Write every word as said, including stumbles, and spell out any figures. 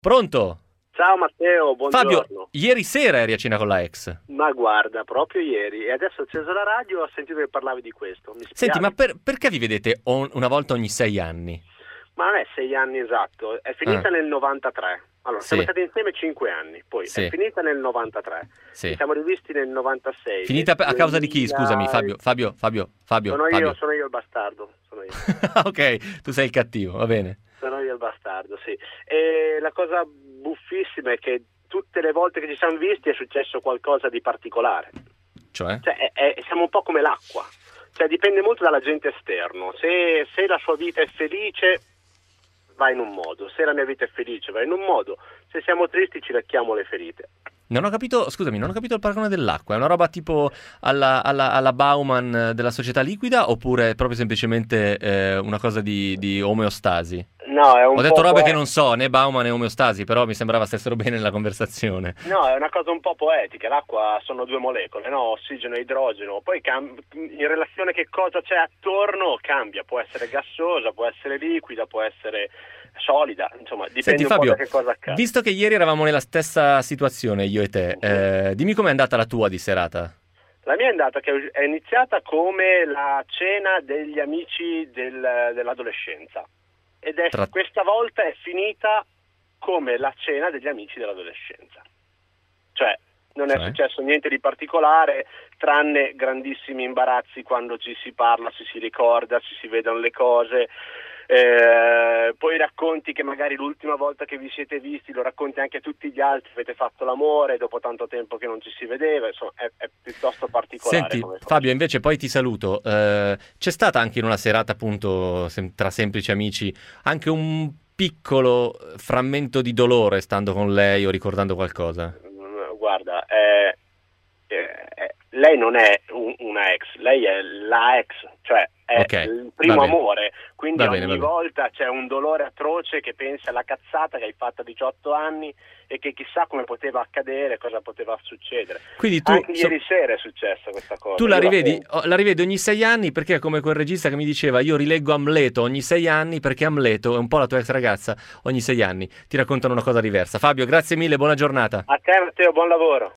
Pronto? Ciao Matteo, buongiorno. Fabio, ieri sera eri a cena con la ex. Ma guarda, proprio ieri. E adesso ho acceso la radio e ho sentito che parlavi di questo. Mi Senti, spiace. ma per- perché vi vedete o- una volta ogni sei anni? Ma non è sei anni esatto, è finita Ah. nel novantatré. Allora, Sì. siamo stati insieme cinque anni, poi Sì. è finita nel novantatré. Sì. Ci siamo rivisti nel novantasei. Finita nel a causa di chi? duemila Scusami, Fabio, Fabio, Fabio, Fabio, Sono Fabio. io, sono io il bastardo. Sono io. Ok, tu sei il cattivo, va bene. Sono io il bastardo, sì. E la cosa buffissima è che tutte le volte che ci siamo visti è successo qualcosa di particolare. Cioè? Cioè, è- è- siamo un po' come l'acqua. Cioè, dipende molto dall'agente esterno. Se, se la sua vita è felice, va in un modo. Se la mia vita è felice, va in un modo. Se siamo tristi, ci lecchiamo le ferite. Non ho capito, scusami, non ho capito il paragone dell'acqua. È una roba tipo alla, alla, alla Bauman della società liquida oppure è proprio semplicemente eh, una cosa di, di omeostasi? No, è un Ho detto po' robe poe- che non so, né Bauman né omeostasi, però mi sembrava stessero bene nella conversazione. No, è una cosa un po' poetica. L'acqua sono due molecole, no? Ossigeno e idrogeno. Poi cam- in relazione a che cosa c'è attorno cambia. Può essere gassosa, può essere liquida, può essere solida. Insomma, dipende Senti un Fabio, po' da che cosa accade. visto che ieri eravamo nella stessa situazione, io e te, eh, dimmi com'è andata la tua di serata. La mia è andata che è iniziata come la cena degli amici del- dell'adolescenza ed è Tra- questa volta è finita come la cena degli amici dell'adolescenza. Cioè, non è Cioè? successo niente di particolare, tranne grandissimi imbarazzi quando ci si parla, ci si ricorda, ci si vedono le cose. Eh, poi racconti che magari l'ultima volta che vi siete visti lo racconti anche a tutti gli altri, avete fatto l'amore dopo tanto tempo che non ci si vedeva, insomma è, è piuttosto particolare. Senti come cosa. Fabio, invece poi ti saluto. Eh, c'è stata anche in una serata appunto sem- tra semplici amici anche un piccolo frammento di dolore stando con lei o ricordando qualcosa? Mm, Guarda, eh, eh, eh, lei non è un- una ex, lei è la ex, cioè è Ok, il primo va bene. amore, quindi Va bene, ogni va bene. volta c'è un dolore atroce che pensa alla cazzata che hai fatto a diciotto anni e che chissà come poteva accadere, cosa poteva succedere. Quindi tu, Anche so- ieri sera è successa questa cosa. tu la Io rivedi, penso. oh, la rivedi ogni sei anni perché è come quel regista che mi diceva io rileggo Amleto ogni sei anni perché Amleto è un po' la tua ex ragazza ogni sei anni. Ti raccontano una cosa diversa. Fabio, grazie mille, buona giornata. A te Matteo, buon lavoro.